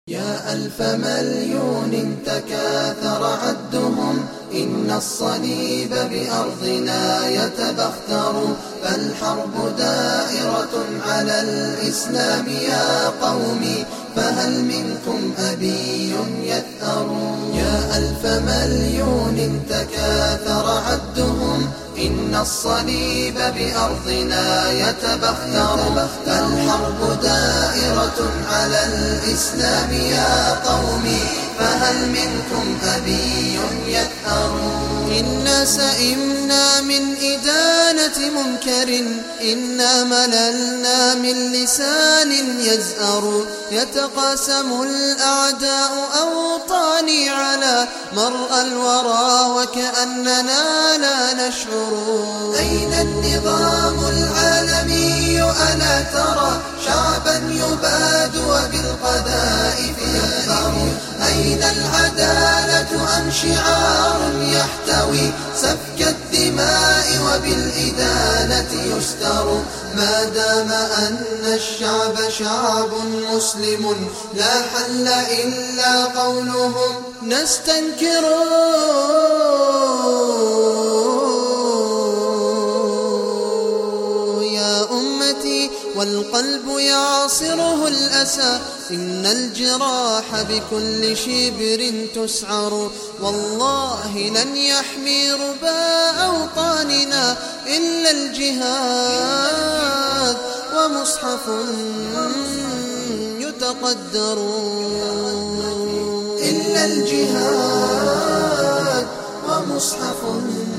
يا ألف مليون تكاثر عدهم، إن الصليب بأرضنا يتبختر، فالحرب دائرة على الإسلام يا قومي، فهل منكم أبي يثأر؟ يا ألف مليون تكاثر عدهم، إن الصليب بأرضنا يتبختر، فالحرب دائرة على الإسلام يا قومي، فهل منكم أبي يثأر؟ إنا سئمنا من إدانة منكر، إنا مللنا من لسان يزأر، يتقاسم الأعداء أوطاني على مرأى الورى وكأننا لا نشعر. أين النظام العالمي ألا ترى شعبا يباد وبالقذائف يكفر؟ أين العدالة أم شعار يحتوي سفك الدماء وبالإدانة يستر؟ ما دام أن الشعب شعب مسلم لا حل إلا قولهم نستنكر. والقلب يعصره الأسى، إن الجراح بكل شبر تسعر، والله لن يحمي ربا أوطاننا إلا الجهاد ومصحف يتقدر. إلا الجهاد ومصحف